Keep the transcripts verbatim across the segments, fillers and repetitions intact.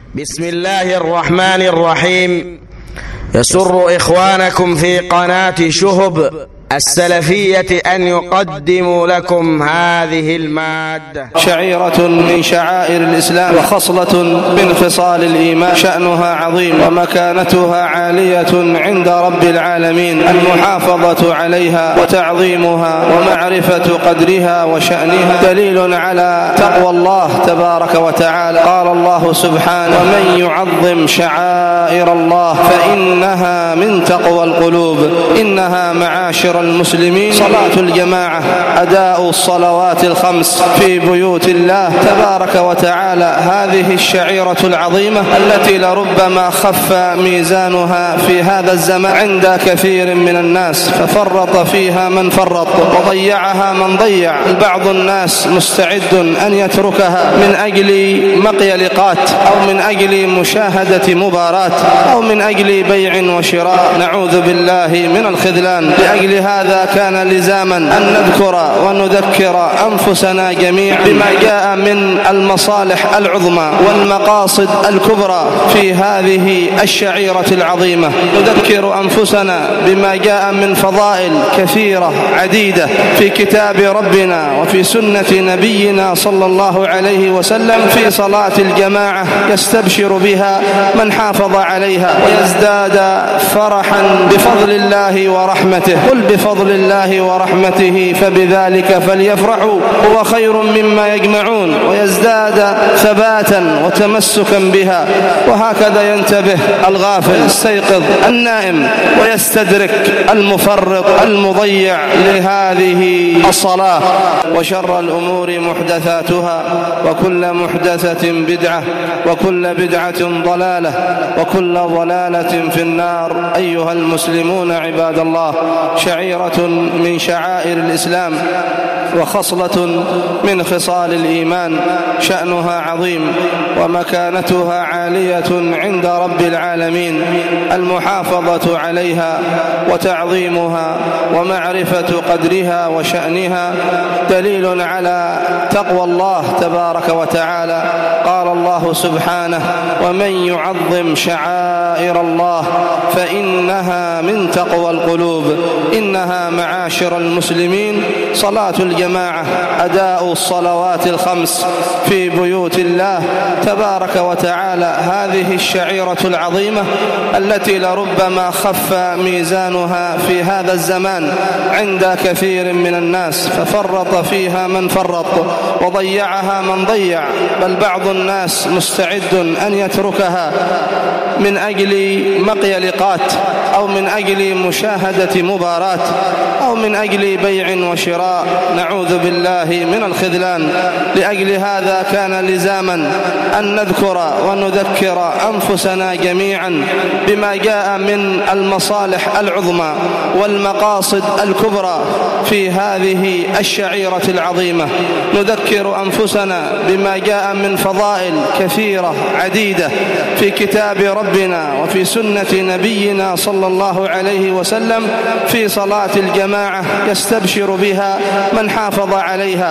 بسم الله الرحمن الرحيم. يسر إخوانكم في قناة شهب السلفية أن يقدموا لكم هذه المادة. شعيرة من شعائر الإسلام وخصلة من خصال الإيمان، شأنها عظيم ومكانتها عالية عند رب العالمين. المحافظة عليها وتعظيمها ومعرفة قدرها وشأنها دليل على تقوى الله تبارك وتعالى. قال الله سبحانه: ومن يعظم شعائر الله فإنها من تقوى القلوب. إنها معاشر المسلمين صلاة الجماعة، أداء الصلوات الخمس في بيوت الله تبارك وتعالى. هذه الشعيرة العظيمة التي لربما خف ميزانها في هذا الزمان عند كثير من الناس، ففرط فيها من فرط وضيعها من ضيع. بعض الناس مستعد أن يتركها من أجل مقيلقات أو من أجل مشاهدة مباراة أو من أجل بيع وشراء، نعوذ بالله من الخذلان. لأجل هذا كان لزاما أن نذكر ونذكر أنفسنا جميعا بما جاء من المصالح العظمى والمقاصد الكبرى في هذه الشعيرة العظيمة. نذكر أنفسنا بما جاء من فضائل كثيرة عديدة في كتاب ربنا وفي سنة نبينا صلى الله عليه وسلم في صلاة الجماعة، يستبشر بها من حافظ عليها ويزداد فرحا بفضل الله ورحمته. قل بفضل الله ورحمته فبذلك فليفرحوا هو خير مما يجمعون، ويزداد ثباتا وتمسكا بها. وهكذا ينتبه الغافل، يستيقظ النائم، ويستدرك المفرط المضيع لهذه الصلاة. وشر الأمور محدثاتها، وكل محدثة بدعة، وكل بدعة ضلالة، وكل ضلالة في النار. أيها المسلمون عباد الله، شعيرة من شعائر الإسلام وخصلة من خصال الإيمان، شأنها عظيم ومكانتها عالية عند رب العالمين. المحافظة عليها وتعظيمها ومعرفة قدرها وشأنها دليل على تقوى الله تبارك وتعالى. قال الله سبحانه: ومن يعظم شعائر الله فإنها من تقوى القلوب. إنها معاشر المسلمين صلاة الجماعة، أداء الصلوات الخمس في بيوت الله تبارك وتعالى. هذه الشعيرة العظيمة التي لربما خف ميزانها في هذا الزمان عند كثير من الناس، ففرط فيها من فرط وضيعها من ضيع. بل بعض الناس مستعد أن يتركها من أجل مقيلقات أو من أجل مشاهدة مباراة أو من أجل بيع وشراء، نعوذ بالله من الخذلان. لأجل هذا كان لزاما أن نذكر ونذكر أنفسنا جميعا بما جاء من المصالح العظمى والمقاصد الكبرى في هذه الشعيرة العظيمة. نذكر أنفسنا بما جاء من فضائل كثيرة عديدة في كتاب ربنا وفي سنة نبينا صلى الله عليه وسلم في صلاة الجماعة، يستبشر بها من حافظ عليها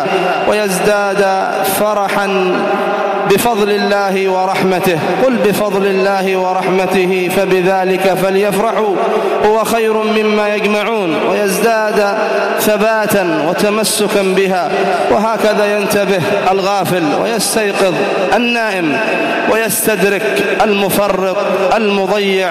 ويزداد فرحا بفضل الله ورحمته. قل بفضل الله ورحمته فبذلك فليفرحوا هو خير مما يجمعون، ويزداد ثباتا وتمسكا بها. وهكذا ينتبه الغافل، ويستيقظ النائم، ويستدرك المفرط المضيع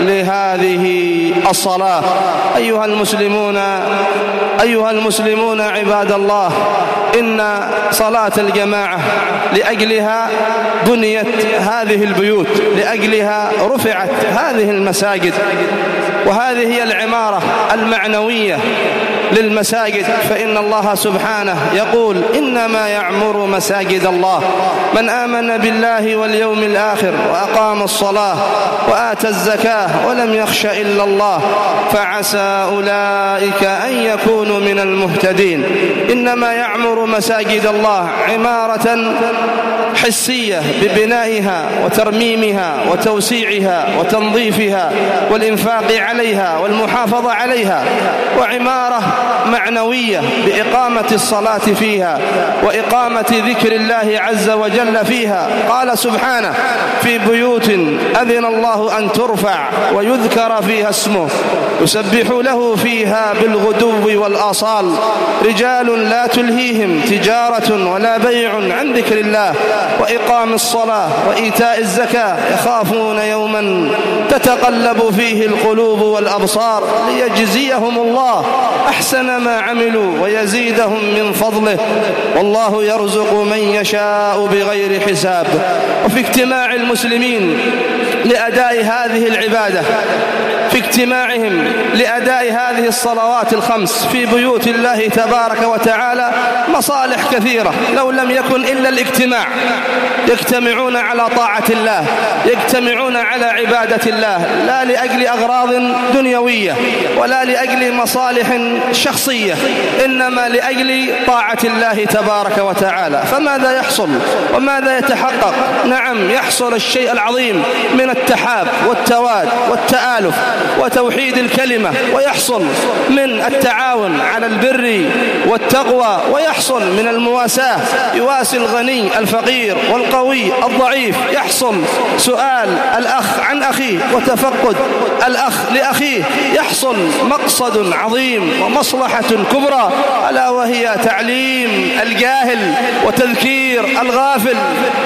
لهذه الصلاة. أيها المسلمون أيها المسلمون عباد الله، إن صلاة الجماعة لأجلها بنيت هذه البيوت، لأجلها رفعت هذه المساجد، وهذه هي العمارة المعنوية للمساجد. فإن الله سبحانه يقول: إنما يعمر مساجد الله من آمن بالله واليوم الآخر وأقام الصلاة وآتى الزكاة ولم يخش إلا الله فعسى أولئك أن يكونوا من المهتدين. إنما يعمر مساجد الله عمارة حسية ببنائها وترميمها وتوسيعها وتنظيفها والإنفاق عليها والمحافظة عليها، وعمارة معنوية بإقامة الصلاة فيها وإقامة ذكر الله عز وجل فيها. قال سبحانه: في بيوت أذن الله أن ترفع ويذكر فيها اسمه يسبح له فيها بالغدو والآصال رجال لا تلهيهم تجارة ولا بيع عن ذكر الله وإقام الصلاة وإيتاء الزكاة يخافون يوما تتقلب فيه القلوب والأبصار ليجزيهم الله أحسن ما عملوا ويزيدهم من فضله والله يرزق من يشاء بغير حساب. وفي اجتماع المسلمين لأداء هذه العبادة، في اجتماعهم لأداء هذه الصلوات الخمس في بيوت الله تبارك وتعالى مصالح كثيرة لو لم يكن إلا الاجتماع. يجتمعون على طاعة الله، يجتمعون على عبادة الله، لا لأجل أغراض دنيوية ولا لأجل مصالح شخصية، إنما لأجل طاعة الله تبارك وتعالى. فماذا يحصل وماذا يتحقق؟ نعم، يحصل الشيء العظيم من التحاب والتواد والتآلف وتوحيد الكلمة، ويحصل من التعاون على البر والتقوى، ويحصل من المواساة، يواسي الغني الفقير والقوي الضعيف، يحصل سؤال الأخ عن أخيه وتفقد الأخ لأخيه، يحصل مقصد عظيم ومصلحة كبرى ألا وهي تعليم الجاهل وتذكير الغافل.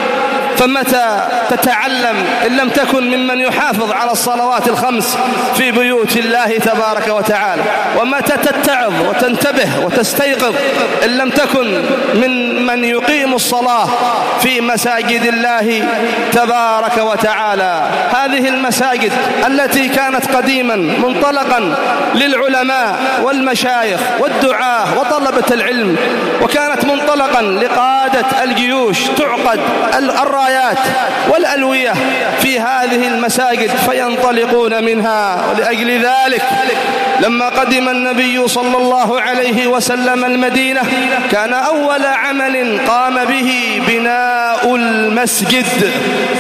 فمتى تتعلم إن لم تكن ممن يحافظ على الصلوات الخمس في بيوت الله تبارك وتعالى؟ ومتى تتعظ وتنتبه وتستيقظ إن لم تكن من من يقيم الصلاة في مساجد الله تبارك وتعالى؟ هذه المساجد التي كانت قديما منطلقا للعلماء والمشايخ والدعاة وطلبة العلم، وكانت منطلقا لقادة الجيوش، تعقد الرايات والألوية في هذه المساجد فينطلقون منها. ولأجل ذلك لما قدم النبي صلى الله عليه وسلم المدينة كان أول عمل قام به بناء المسجد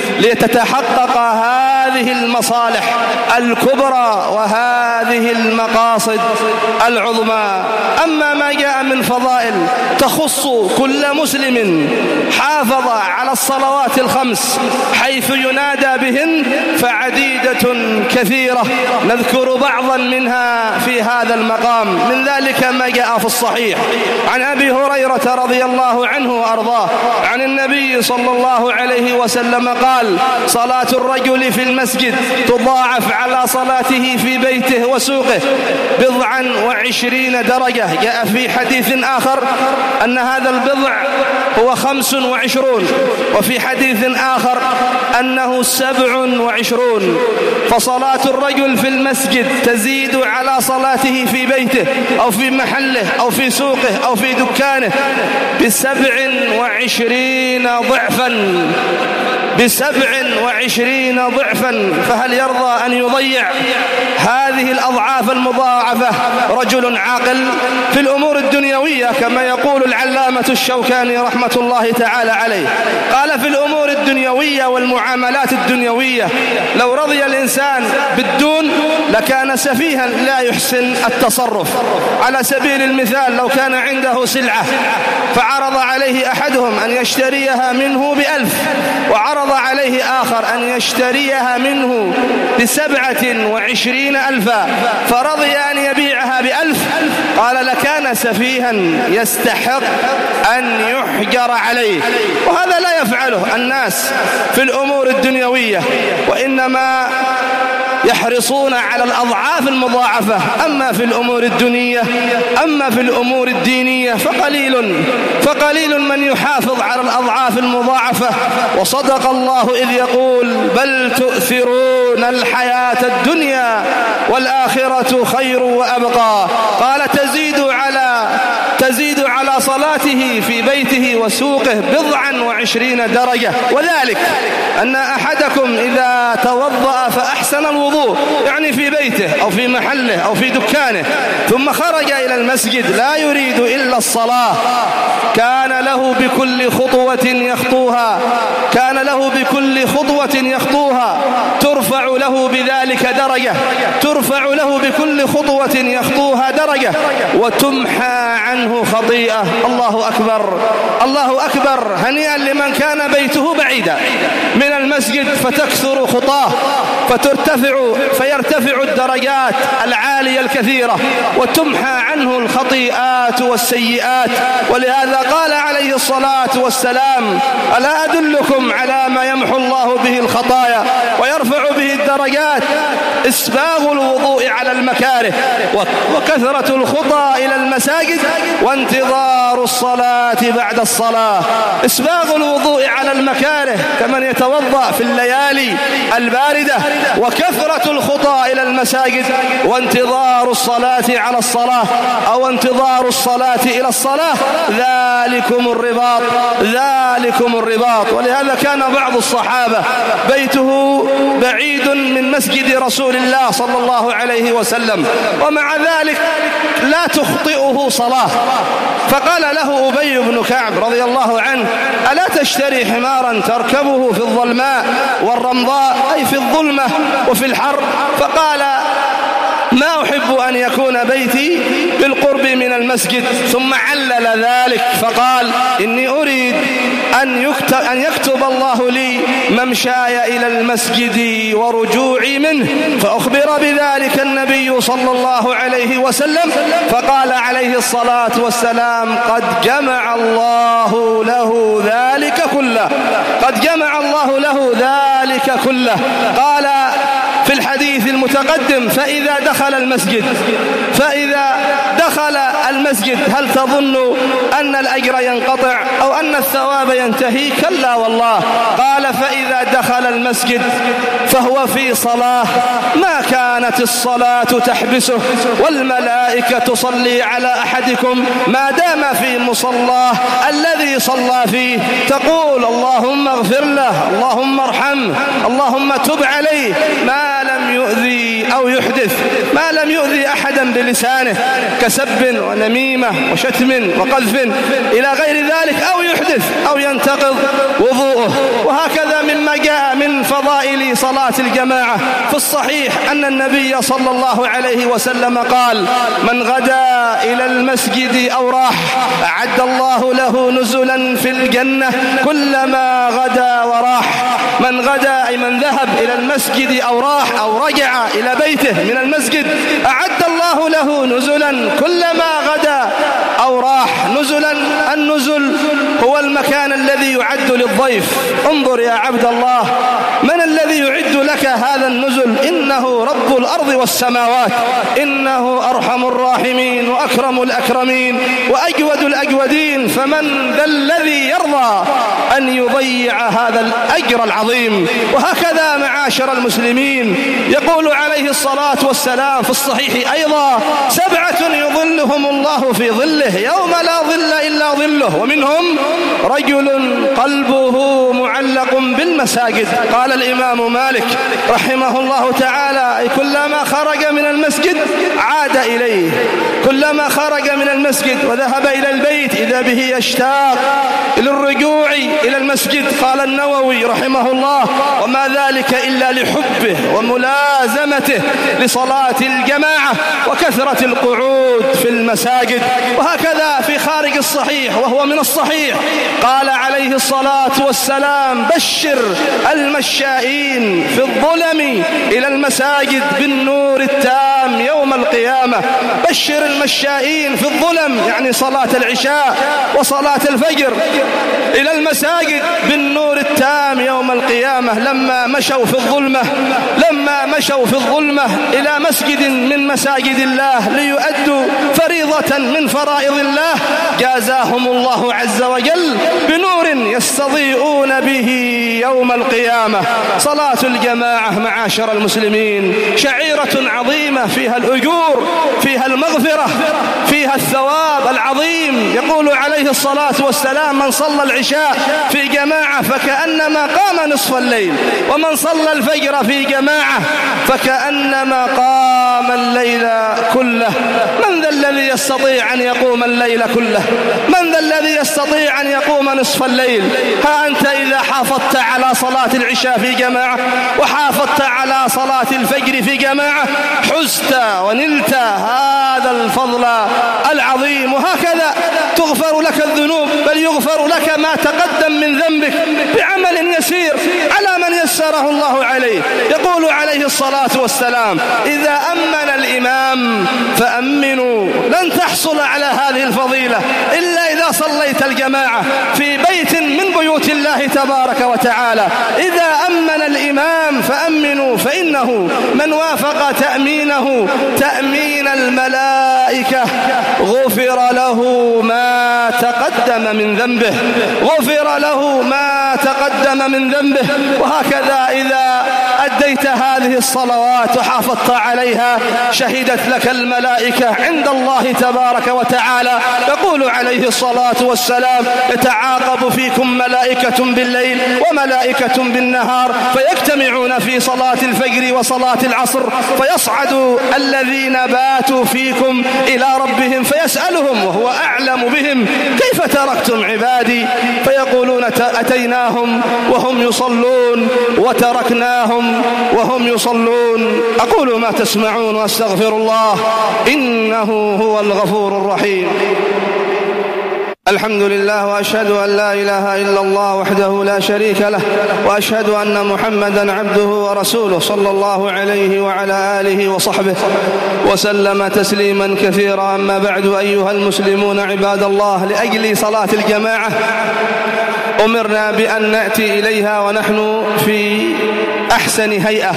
لتتحقق هذه المصالح الكبرى وهذه المقاصد العظمى. أما ما جاء من فضائل تخص كل مسلم حافظ على الصلوات الخمس حيث ينادى بهن فعديدة كثيرة، نذكر بعضا منها في هذا المقام. من ذلك ما جاء في الصحيح عن أبي هريرة رضي الله عنه وأرضاه عن النبي صلى الله عليه وسلم قال: صلاة الرجل في المسجد تضاعف على صلاته في بيته وسوقه بضعا وعشرين درجة. جاء في حديث آخر أن هذا البضع هو خمس وعشرون، وفي حديث آخر أنه سبع وعشرون. فصلاة الرجل في المسجد تزيد على صلاته في بيته أو في محله أو في سوقه أو في دكانه بسبع وعشرين ضعفا، بسبع وعشرين ضعفا. فهل يرضى أن يضيع هذه الأضعاف المضاعفة رجل عاقل في الأمور الدنيوية؟ كما يقول العلامة الشوكاني رحمة الله تعالى عليه، قال: في الأمور الدنيوية والمعاملات الدنيوية لو رضي الإنسان بالدون لكان سفيها لا يحسن التصرف. على سبيل المثال، لو كان عنده سلعة فعرض عليه أحدهم أن يشتريها منه بألف، وعرض عليه آخر أن يشتريها منه بسبعة وعشرين ألفا، فرضي أن يبيعها بألف، قال لكان سفيها يستحق أن يحجر عليه. وهذا لا يفعله الناس في الأمور الدنيوية، وإنما يحرصون على الأضعاف المضاعفة. أما في الأمور الدنيا أما في الأمور الدينية فقليل فقليل من يحافظ على الأضعاف المضاعفة. وصدق الله إذ يقول: بل تؤثرون الحياة الدنيا والآخرة خير وأبقى. قال: تزيد على تزيد على صلاته في بيته وسوقه بضعا وعشرين درجة. وذلك أن أحدكم إذا توضأ فأحسن الوضوء، يعني في بيته أو في محله أو في دكانه، ثم خرج إلى المسجد لا يريد إلا الصلاة، كان له بكل خطوة يخطوها كان له بكل خطوة يخطوها ترفع له بذلك درجة ترفع له بكل خطوة يخطوها درجة وتمحى عنه خطيئة. الله أكبر الله أكبر. هنيئا لمن كان بيته بعيدا من المسجد فتكثر خطاه فترتفع فيرتفع الدرجات العالية الكثيرة وتمحى عنه الخطيئات والسيئات. ولهذا قال عليه الصلاة والسلام: ألا أدلكم على ما يمحو الله به الخطايا ويرفع به الدرجات؟ إسباغ الوضوء على المكاره وكثرة الخطى إلى المساجد وانتظار الصلاة بعد الصلاة. إسباغ الوضوء على المكاره كمن يتوضأ في الليالي الباردة، وكثرة الخطى إلى المساجد وانتظار الصلاة على الصلاة أو انتظار الصلاة إلى الصلاة. ذلكم الرباط ذلكم الرباط. ولهذا كان بعض الصحابة بيته بعيد من مسجد رسول الله صلى الله عليه وسلم، ومع ذلك لا تخطئه صلاة. فقال له أبي بن كعب رضي الله عنه: ألا تشتري حمارا تركبه في الظلماء والرمضاء، أي في الظلمة وفي الحر؟ فقال: ما أحب أن يكون بيتي بالقرب من المسجد. ثم علل ذلك فقال: إني أريد أن يكتب, أن يكتب الله لي ممشاي إلى المسجد ورجوعي منه. فأخبر بذلك النبي صلى الله عليه وسلم فقال عليه الصلاة والسلام: قد جمع الله له ذلك كله قد جمع الله له ذلك كله. قال في الحديث المتقدم: فإذا دخل المسجد فإذا دخل المسجد هل تظن أن الأجر ينقطع أو أن الثواب ينتهي؟ كلا والله. قال: فإذا دخل المسجد فهو في صلاة ما كانت الصلاة تحبسه، والملائكة تصلي على أحدكم ما دام في مصلاه الذي صلى فيه، تقول: اللهم اغفر له، اللهم ارحمه، اللهم تب عليه، ما لم يؤذي أو يحدث ما لم يؤذي أحدا بلسانه كسب ونميمة وشتم وقذف إلى غير ذلك، أو يحدث أو ينتقض وضوءه. وهكذا مما جاء من فضائل صلاة الجماعة في الصحيح أن النبي صلى الله عليه وسلم قال: من غدا إلى المسجد أو راح أعد الله له نزلا في الجنة كلما غدا وراح. من غدا أي من ذهب إلى المسجد أو راح أو رجع إلى بيته من المسجد أعد الله له نزلا كلما غدا أو راح. نزلا، النزل هو المكان الذي يعد للضيف. انظر يا عبد الله، من الذي يعد لك هذا النزل؟ إنه رب الأرض والسماوات، إنه أرحم الراحمين وأكرم الأكرمين وأجود الأجودين. فمن ذا الذي يرضى أن يضيع هذا الأجر العظيم؟ وهكذا معاشر المسلمين يقول عليه الصلاة والسلام في الصحيح أيضا: سبعة يظلهم الله في ظله يوم لا ظل إلا ظله، ومنهم رجل قلبه معلق بالمساجد. قال الإمام مالك رحمه الله تعالى: أي كلما خرج من المسجد عاد إليه، كلما خرج من المسجد وذهب إلى البيت إذا به يشتاق للرجوع إلى المسجد. قال النووي رحمه الله: وما ذلك إلا لحبه وملازمته لصلاة الجماعة وكثرة القعود في المساجد. وهكذا في خارج الصحيح وهو من الصحيح قال عليه الصلاة والسلام: بشر المشائين في الظلم إلى المساجد بالنور التام يوم القيامة. بشر المشائين في الظلم، يعني صلاة العشاء وصلاة الفجر، إلى المساجد بالنور التام يوم القيامة. لما مشوا في الظلمة لما مشوا في الظلمة إلى مسجد من مساجد الله ليؤدوا فريضة من فرائض الله، جازاهم الله عز وجل بنور يستضيئون به يوم القيامة. صلاة الجماعة معاشر المسلمين شعيرة عظيمة فيها الأجور، فيها المغفرة، فيها الثواب العظيم. يقول عليه الصلاة والسلام: من صلى العشاء في جماعة فكأنما قام نصف الليل، ومن صلى الفجر في جماعة فكأنما قام الليل كله. من ذا الذي يستطيع أن يقوم الليل كله؟ من ذا الذي يستطيع أن يقوم نصف الليل؟ ها أنت إذا حافظت على صلاة العشاء في جماعة وحافظت على صلاة الفجر في جماعة حزت ونلت هذا الفضل العظيم. وهكذا تغفر لك الذنوب، بل يغفر لك ما تقدم من ذنبك بعمل يسير على من يسره الله عليه. يقول عليه الصلاة والسلام: إذا أمن الإمام فأمنوا. لن تحصل على هذه الفضيلة إلا إذا صليت الجماعة في بيت من بيوت الله تبارك وتعالى. إذا أمن الإمام فأمنوا، فإنه من وافق تأمينه تأمين الملائكة غفر له ما تقدم من ذنبه، غفر له ما تقدم من ذنبه. وهكذا إذا أديت هذه الصلوات وحافظت عليها شهدت لك الملائكة عند الله تبارك وتعالى. يقول عليه الصلاة والسلام: يتعاقب فيكم ملائكة بالليل وملائكة بالنهار، فيجتمعون في صلاة الفجر وصلاة العصر، فيصعد الذين باتوا فيكم إلى ربهم فيسألهم وهو أعلم بهم: كيف تركتم عبادي؟ فيقولون: أتيناهم وهم يصلون وتركناهم وهم يصلون. أقول ما تسمعون وأستغفر الله إنه هو الغفور الرحيم. الحمد لله، وأشهد أن لا إله إلا الله وحده لا شريك له، وأشهد أن محمدا عبده ورسوله صلى الله عليه وعلى آله وصحبه وسلم تسليما كثيرا. أما بعد، أيها المسلمون عباد الله، لأجل صلاة الجماعة أمرنا بأن نأتي إليها ونحن في أحسن هيئة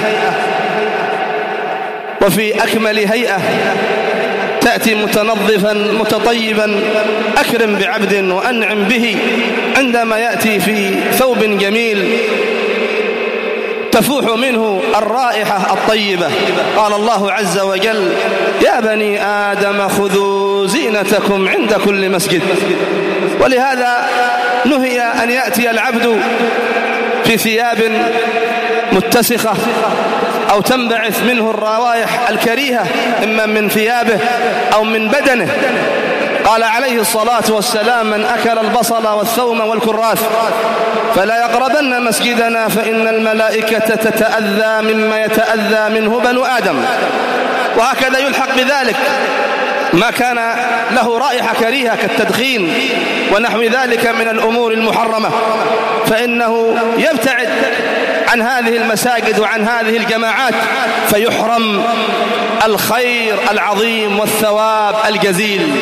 وفي أكمل هيئة. تأتي متنظفا متطيبا، أكرم بعبد وأنعم به عندما يأتي في ثوب جميل تفوح منه الرائحة الطيبة. قال الله عز وجل: يا بني آدم خذوا زينتكم عند كل مسجد. ولهذا نهي أن يأتي العبد في ثياب متسخة أو تنبعث منه الروائح الكريهة إما من ثيابه أو من بدنه. قال عليه الصلاة والسلام: من أكل البصل والثوم والكراث فلا يقربن مسجدنا فإن الملائكة تتأذى مما يتأذى منه بنو آدم. وهكذا يلحق بذلك ما كان له رائحة كريهة كالتدخين ونحو ذلك من الأمور المحرمة، فإنه يبتعد عن هذه المساجد وعن هذه الجماعات فيحرم الخير العظيم والثواب الجزيل.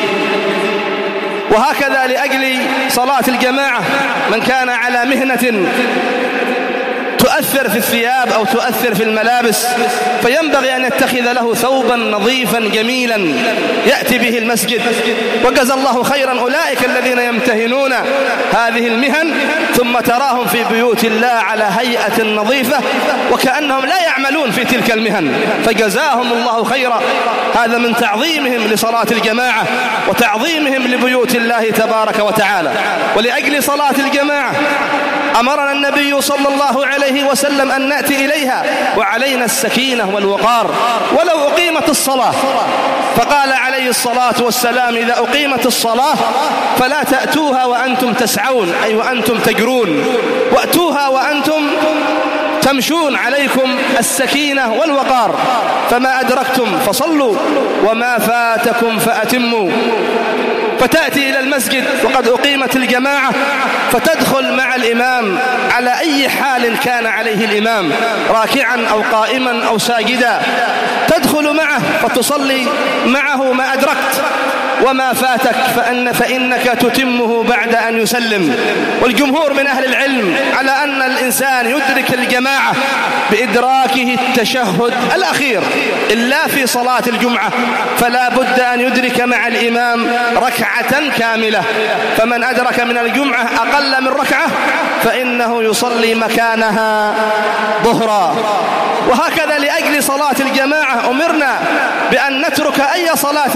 وهكذا لأجل صلاة الجماعة من كان على مهنة تؤثر في الثياب أو تؤثر في الملابس فينبغي أن يتخذ له ثوبا نظيفا جميلا يأتي به المسجد. وجزى الله خيرا أولئك الذين يمتهنون هذه المهن ثم تراهم في بيوت الله على هيئة نظيفة وكأنهم لا يعملون في تلك المهن، فجزاهم الله خيرا. هذا من تعظيمهم لصلاة الجماعة وتعظيمهم لبيوت الله تبارك وتعالى. ولأجل صلاة الجماعة أمرنا النبي صلى الله عليه وسلم أن نأتي إليها وعلينا السكينة والوقار ولو أقيمت الصلاة. فقال عليه الصلاة والسلام: إذا أقيمت الصلاة فلا تأتوها وأنتم تسعون، أي وأنتم تجرون، وأتوها وأنتم تمشون. عليكم السكينة والوقار، فما أدركتم فصلوا وما فاتكم فأتموا. فتأتي إلى المسجد وقد أقيمت الجماعة فتدخل مع الإمام على أي حال كان عليه الإمام، راكعا أو قائما أو ساجدا، تدخل معه فتصلي معه ما أدركت، وما فاتك فأن فإنك تتمه بعد أن يسلم. والجمهور من أهل العلم على أن الإنسان يدرك الجماعة بإدراكه التشهد الأخير إلا في صلاة الجمعة، فلا بد أن يدرك مع الإمام ركعة كاملة. فمن أدرك من الجمعة أقل من ركعة فإنه يصلي مكانها ظهرا. وهكذا لأجل أجل صلاة الجماعة أمرنا بأن نترك أي صلاة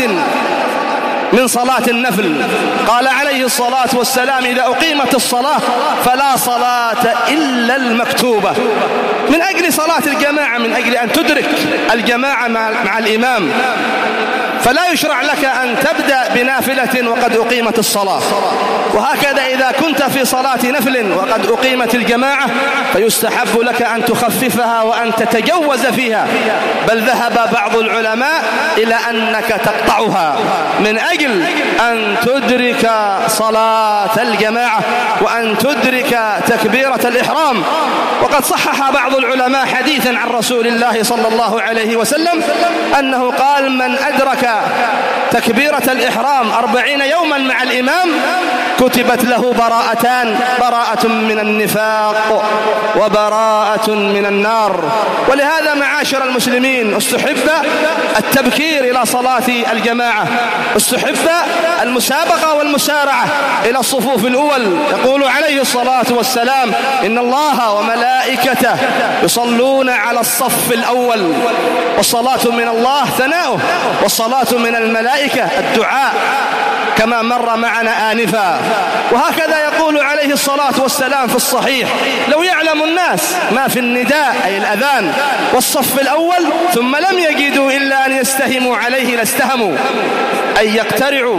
من صلاة النفل. قال عليه الصلاة والسلام: إذا أقيمت الصلاة فلا صلاة إلا المكتوبة. من أجل صلاة الجماعة، من أجل أن تدرك الجماعة مع الإمام، فلا يشرع لك أن تبدأ بنافلة وقد أقيمت الصلاة. وهكذا إذا كنت في صلاة نفل وقد أقيمت الجماعة فيستحب لك أن تخففها وأن تتجوز فيها، بل ذهب بعض العلماء إلى أنك تقطعها من أجل أن تدرك صلاة الجماعة وأن تدرك تكبيرة الإحرام. وقد صحح بعض العلماء حديثا عن رسول الله صلى الله عليه وسلم أنه قال: من أدرك تكبيرة الإحرام أربعين يوما مع الإمام كتبت له براءتان: براءة من النفاق وبراءة من النار. ولهذا معاشر المسلمين استحب التبكير إلى صلاة الجماعة، استحب المسابقة والمسارعة إلى الصفوف الأول. يقول عليه الصلاة والسلام: إن الله وملائكته يصلون على الصف الأول، والصلاة من الله ثناؤه، والصلاة من الملائكة الدعاء، كما مر معنا آنفا. وهكذا يقول عليه الصلاة والسلام في الصحيح: لو يعلم الناس ما في النداء أي الأذان والصف الأول ثم لم يجدوا إلا أن يستهموا عليه لاستهموا، أي يقترعوا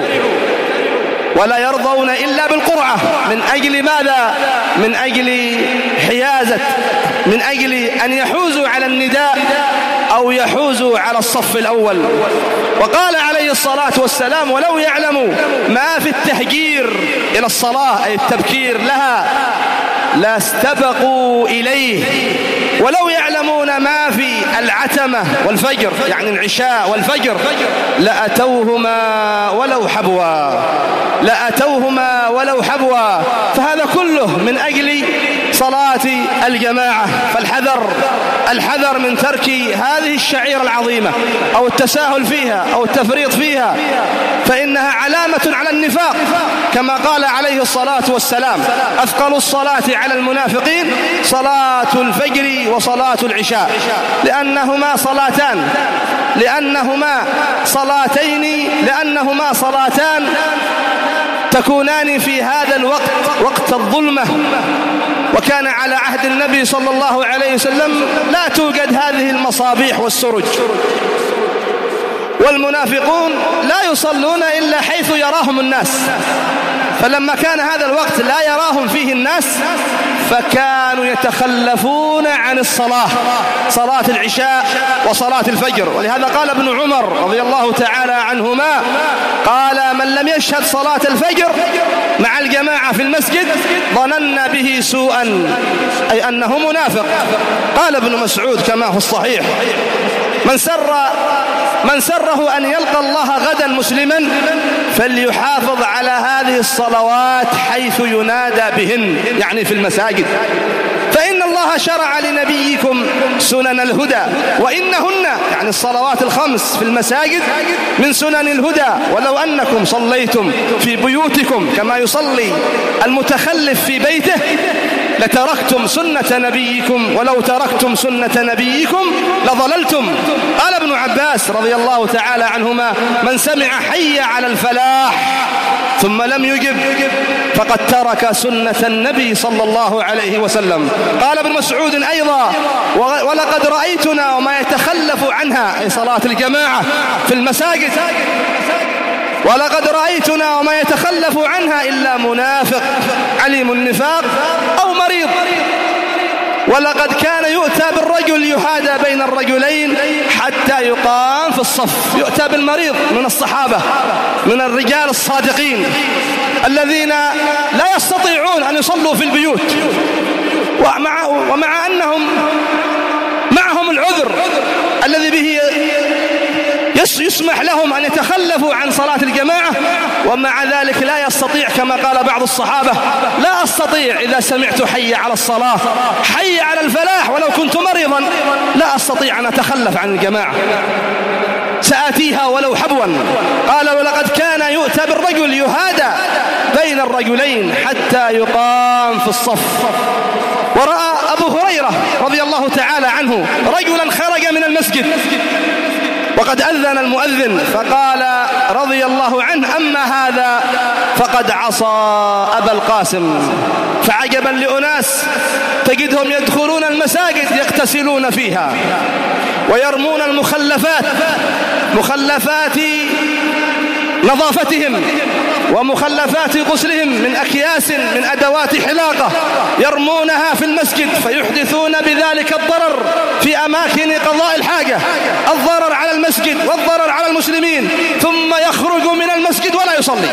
ولا يرضون إلا بالقرعة. من أجل ماذا؟ من أجل حيازة، من أجل أن يحوزوا على النداء أو يحوزوا على الصف الأول. وقال عليه الصلاة والسلام: ولو يعلموا ما في التهجير إلى الصلاة أي التبكير لها لاستبقوا إليه. ولو يعلمون ما في العتمة والفجر يعني العشاء والفجر لأتوهما ولو حبوا، لأتوهما ولو حبوا. فهذا كله من أجل صلاة الجماعة. فالحذر الحذر من ترك هذه الشعيرة العظيمة أو التساهل فيها أو التفريط فيها، فإنها علامة على النفاق، كما قال عليه الصلاة والسلام: أثقل الصلاة على المنافقين صلاة الفجر وصلاة العشاء، لأنهما صلاتان لأنهما صلاتين لأنهما صلاتان تكونان في هذا الوقت، وقت الظلمة. وكان على عهد النبي صلى الله عليه وسلم لا توجد هذه المصابيح والسرج، والمنافقون لا يصلون إلا حيث يراهم الناس. فلما كان هذا الوقت لا يراهم فيه الناس فكانوا يتخلفون عن الصلاة، صلاة العشاء وصلاة الفجر. ولهذا قال ابن عمر رضي الله تعالى عنهما: قال: من لم يشهد صلاة الفجر مع الجماعة في المسجد ظننا به سوءا، أي أنه منافق. قال ابن مسعود كما هو الصحيح: من سر من سره أن يلقى الله غدا مسلما فليحافظ على هذه الصلوات حيث ينادى بهن، يعني في المساجد، فإن الله شرع لنبيكم سنن الهدى وإنهن يعني الصلوات الخمس في المساجد من سنن الهدى، ولو أنكم صليتم في بيوتكم كما يصلي المتخلف في بيته لتركتم سنة نبيكم، ولو تركتم سنة نبيكم لضللتم. قال ابن عباس رضي الله تعالى عنهما: من سمع حي على الفلاح ثم لم يجب فقد ترك سنة النبي صلى الله عليه وسلم. قال ابن مسعود أيضا: ولقد رأيتنا وما يتخلف عنها أي صلاة الجماعة في المساجد، ولقد رأيتنا وما يتخلف عنها إلا منافق عليم النفاق أو مريض. ولقد كان يؤتى بالرجل يحادى بين الرجلين حتى يقام في الصف. يؤتى بالمريض من الصحابة من الرجال الصادقين الذين لا يستطيعون أن يصلوا في البيوت، ومع, ومع أنهم معهم العذر الذي به يسمح لهم أن يتخلفوا عن صلاة الجماعة، ومع ذلك لا يستطيع، كما قال بعض الصحابة: لا أستطيع إذا سمعت حي على الصلاة حي على الفلاح ولو كنت مريضا لا أستطيع أن أتخلف عن الجماعة. سآتيها ولو حبوا. قال ولقد كان يؤتى بالرجل يهادى بين الرجلين حتى يقام في الصف. ورأى أبو هريرة رضي الله تعالى عنه رجلا خرج من المسجد وقد أذن المؤذن، فقال رضي الله عنه أما هذا فقد عصى أبا القاسم. فعجبا لأناس تجدهم يدخلون المساجد يغتسلون فيها ويرمون المخلفات، مخلفات نظافتهم ومخلفات غسلهم من أكياس من أدوات حلاقة، يرمونها في المسجد فيحدثون بذلك الضرر في أماكن قضاء الحاجة، الضرر على المسجد والضرر على المسلمين، ثم يخرج من المسجد ولا يصلي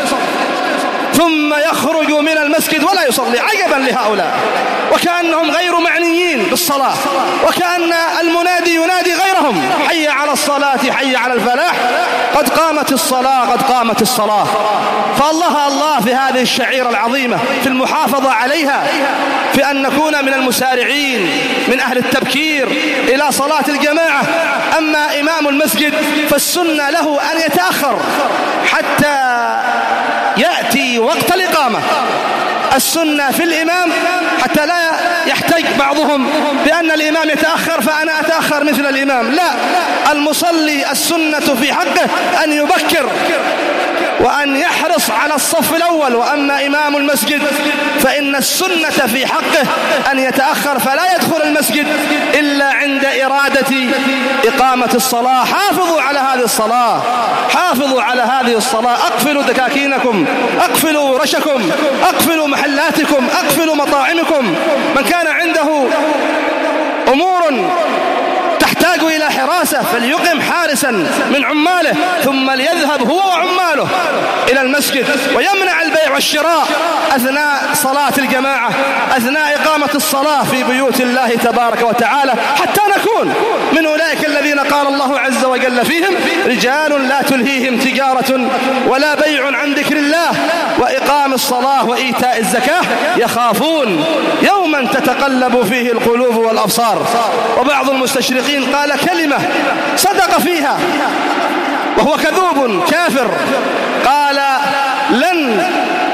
ثم يخرج من المسجد ولا يصلي. عجبا لهؤلاء، وكأنهم غير معنيين بالصلاة، وكأن المنادي ينادي غيرهم: حي على الصلاة حي على الفلاح، قد قامت الصلاة قد قامت الصلاة. فالله الله في هذه الشعيرة العظيمة في المحافظة عليها، في أن نكون من المسارعين من أهل التبكير إلى صلاة الجماعة. أما إمام المسجد فالسنة له أن يتأخر حتى يأتي وقت الإقامة. السنة في الإمام حتى لا يحتج بعضهم بأن الإمام يتأخر فأنا أتأخر مثل الإمام. لا، المصلي السنة في حقه أن يبكر وأن يحرص على الصف الأول. وأما إمام المسجد فإن السنة في حقه أن يتأخر فلا يدخل المسجد إلا عند إرادة إقامة الصلاة. حافظوا على هذه الصلاة، حافظوا على هذه الصلاة. أقفلوا دكاكينكم، أقفلوا رشكم، أقفلوا محلاتكم، أقفلوا مطاعمكم. من كان عنده أمور تحتاج إلى حراسة فليقم حارسا من عماله، ثم ليذهب هو وعماله إلى المسجد ويمنع البيع والشراء أثناء صلاة الجماعة، أثناء إقامة الصلاة في بيوت الله تبارك وتعالى، حتى نكون من أولئك الذين قال الله عز وجل فيهم: رجال لا تلهيهم تجارة ولا بيع عن ذكر الله وإقام الصلاة وإيتاء الزكاة يخافون يوما تتقلب فيه القلوب والأبصار. وبعض المستشرقين قال كلمة صدق فيها وهو كذوب كافر، قال: لن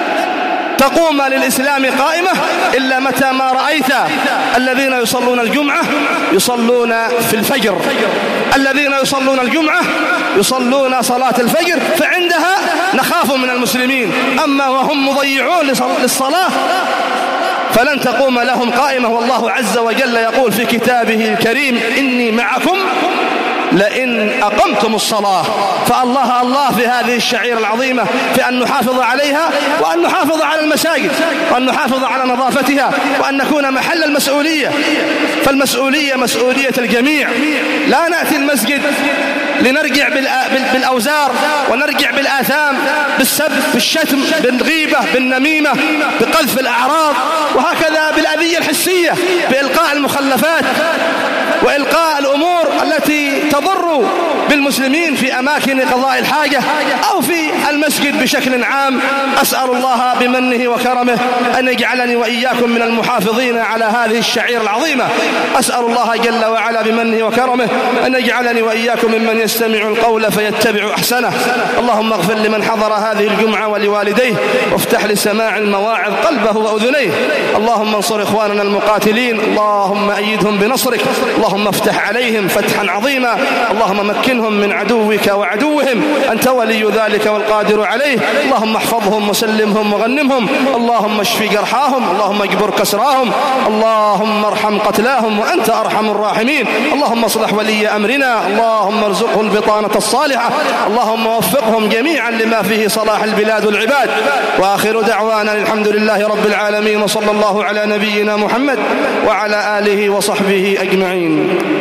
تقوم للإسلام قائمة إلا متى ما رأيت الذين يصلون الجمعة يصلون في الفجر، الذين يصلون الجمعة يصلون صلاة الفجر، فعندها نخاف من المسلمين. أما وهم مضيعون للصلاة فلن تقوم لهم قائمة. والله عز وجل يقول في كتابه الكريم: إني معكم لئن أقمتم الصلاة. فالله الله في هذه الشعيرة العظيمة في أن نحافظ عليها، وأن نحافظ على المساجد، وأن نحافظ على نظافتها، وأن نكون محل المسؤولية. فالمسؤولية مسؤولية الجميع. لا نأتي المسجد لنرجع بالأوزار ونرجع بالآثام، بالسب، بالشتم، بالغيبة، بالنميمة، بقذف الأعراض، وهكذا بالأذية الحسية، بإلقاء المخلفات وإلقاء الأمور التي تضر بالمسلمين في أماكن قضاء الحاجة أو في المسجد بشكل عام. أسأل الله بمنه وكرمه أن يجعلني وإياكم من المحافظين على هذه الشعيرة العظيمة. أسأل الله جل وعلا بمنه وكرمه أن يجعلني وإياكم ممن يستمع القول فيتبع أحسنه. اللهم اغفر لمن حضر هذه الجمعة ولوالديه، وافتح لسماع المواعظ قلبه وأذنيه. اللهم انصر إخواننا المقاتلين، اللهم أيدهم بنصرك، اللهم افتح عليهم فتحا عظيما، اللهم مكنهم من عدوك وعدوهم، أنت ولي ذلك والقادر عليه. اللهم احفظهم وسلمهم وغنمهم، اللهم اشف جرحاهم، اللهم اجبر كسراهم، اللهم ارحم قتلاهم وأنت أرحم الراحمين. اللهم اصلح ولي أمرنا، اللهم ارزقه البطانة الصالحة، اللهم وفقهم جميعا لما فيه صلاح البلاد والعباد. وآخر دعوانا الحمد لله رب العالمين، وصلى الله على نبينا محمد وعلى آله وصحبه أجمعين.